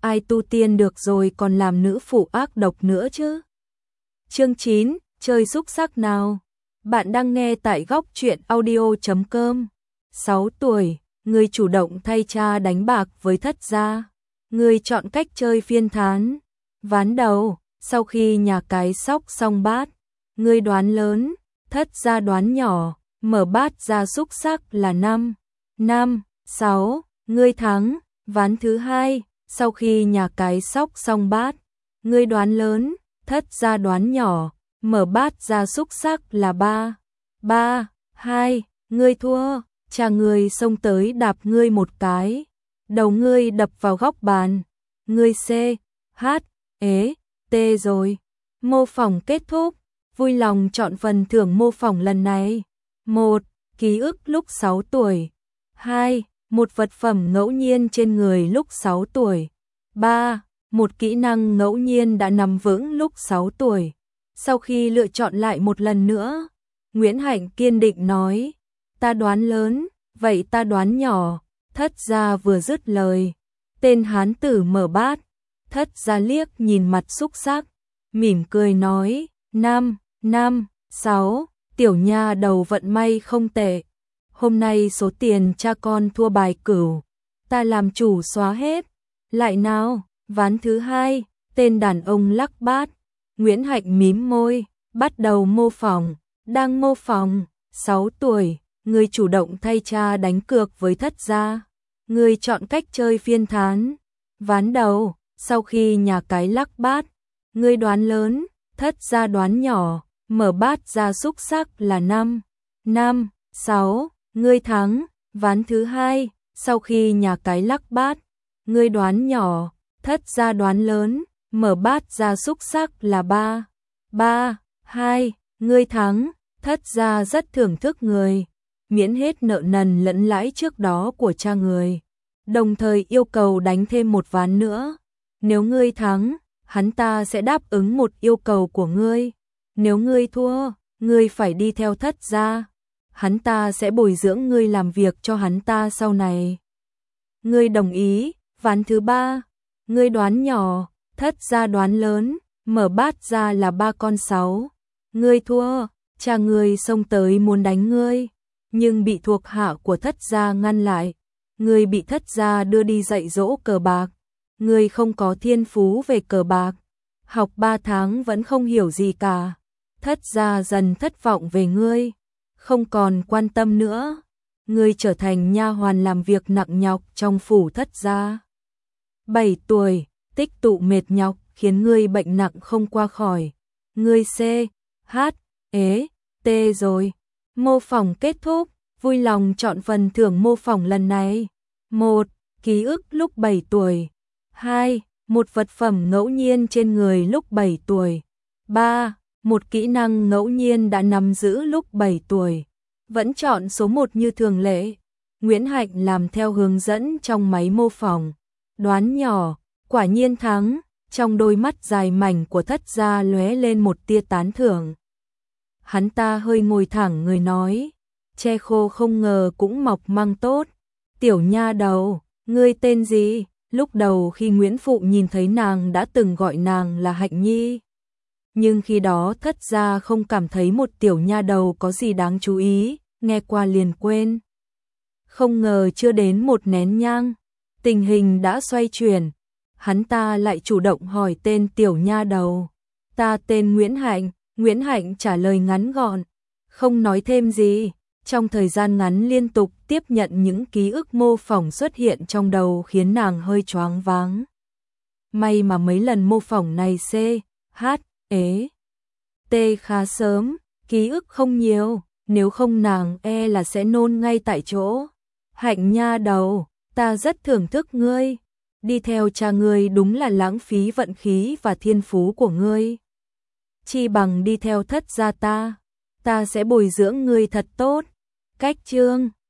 ai tu tiên được rồi còn làm nữ phụ ác độc nữa chứ. Chương 9, chơi xúc sắc nào. Bạn đang nghe tại góc truyện audio.com. 6 tuổi, người chủ động thay cha đánh bạc với thất gia. Người chọn cách chơi phiên thán. Ván đầu, sau khi nhà cái sóc xong bát, người đoán lớn, thất gia đoán nhỏ, mở bát ra xúc sắc là 5, 5, 6, người thắng. Ván thứ hai, sau khi nhà cái sóc xong bát, người đoán lớn, thất gia đoán nhỏ, mở bát ra xúc sắc là 3, 3, 2, ngươi thua, cha ngươi xông tới đạp ngươi một cái, đầu ngươi đập vào góc bàn, ngươi C, H, ế, T rồi. Mô phỏng kết thúc, vui lòng chọn phần thưởng mô phỏng lần này. 1. Ký ức lúc 6 tuổi. 2. Một vật phẩm ngẫu nhiên trên người lúc 6 tuổi. 3. Một kỹ năng ngẫu nhiên đã nắm vững lúc 6 tuổi. Sau khi lựa chọn lại một lần nữa, Nguyễn Hạnh kiên định nói, ta đoán lớn, vậy ta đoán nhỏ. Thất gia vừa dứt lời, tên hán tử mở bát, thất gia liếc nhìn mặt xúc sắc, mỉm cười nói, 5, 5, 6, tiểu nha đầu vận may không tệ. Hôm nay số tiền cha con thua bài cửu, ta làm chủ xóa hết. Lại nào, ván thứ hai, tên đàn ông lắc bát. Nguyễn Hạnh mím môi, bắt đầu mô phỏng, đang mô phỏng, 6 tuổi, người chủ động thay cha đánh cược với thất gia. Người chọn cách chơi phiên thán. Ván đầu, sau khi nhà cái lắc bát, người đoán lớn, thất gia đoán nhỏ, mở bát ra xúc sắc là 5, 5, 6, ngươi thắng. Ván thứ hai, sau khi nhà cái lắc bát, ngươi đoán nhỏ, thất gia đoán lớn, mở bát ra xúc sắc là 3, 3, 2, ngươi thắng. Thất gia rất thưởng thức người, miễn hết nợ nần lẫn lãi trước đó của cha người, đồng thời yêu cầu đánh thêm một ván nữa. Nếu ngươi thắng, hắn ta sẽ đáp ứng một yêu cầu của ngươi. Nếu ngươi thua, ngươi phải đi theo thất gia. Hắn ta sẽ bồi dưỡng ngươi làm việc cho hắn ta sau này. Ngươi đồng ý. Ván thứ ba, ngươi đoán nhỏ, thất gia đoán lớn, mở bát ra là 3 con 6. Ngươi thua, cha ngươi xông tới muốn đánh ngươi, nhưng bị thuộc hạ của thất gia ngăn lại. Ngươi bị thất gia đưa đi dạy dỗ cờ bạc. Ngươi không có thiên phú về cờ bạc, học 3 tháng vẫn không hiểu gì cả. Thất gia dần thất vọng về ngươi, không còn quan tâm nữa. Ngươi trở thành nha hoàn làm việc nặng nhọc trong phủ thất gia. 7 tuổi, tích tụ mệt nhọc khiến ngươi bệnh nặng không qua khỏi. Ngươi C, H, ế, T rồi. Mô phỏng kết thúc, vui lòng chọn phần thưởng mô phỏng lần này. 1. Ký ức lúc 7 tuổi. 2. Một vật phẩm ngẫu nhiên trên người lúc 7 tuổi. 3. Một kỹ năng ngẫu nhiên đã nắm giữ lúc 7 tuổi. Vẫn chọn số 1 như thường lệ. Nguyễn Hạnh làm theo hướng dẫn trong máy mô phỏng. Đoán nhỏ, quả nhiên thắng. Trong đôi mắt dài mảnh của thất gia lóe lên một tia tán thưởng. Hắn ta hơi ngồi thẳng người nói, tre khô không ngờ cũng mọc măng tốt. Tiểu nha đầu, ngươi tên gì? Lúc đầu khi Nguyễn Phụ nhìn thấy nàng đã từng gọi nàng là Hạnh Nhi. Nhưng khi đó thất gia không cảm thấy một tiểu nha đầu có gì đáng chú ý, nghe qua liền quên. Không ngờ chưa đến một nén nhang, tình hình đã xoay chuyển. Hắn ta lại chủ động hỏi tên tiểu nha đầu. Ta tên Nguyễn Hạnh. Nguyễn Hạnh trả lời ngắn gọn, không nói thêm gì. Trong thời gian ngắn liên tục tiếp nhận những ký ức mô phỏng xuất hiện trong đầu khiến nàng hơi choáng váng. May mà mấy lần mô phỏng này C, H, ế, T khá sớm, ký ức không nhiều, nếu không nàng e là sẽ nôn ngay tại chỗ. Hạnh nha đầu, ta rất thưởng thức ngươi. Đi theo cha ngươi đúng là lãng phí vận khí và thiên phú của ngươi. Chi bằng đi theo thất gia ta sẽ bồi dưỡng ngươi thật tốt. Cách chương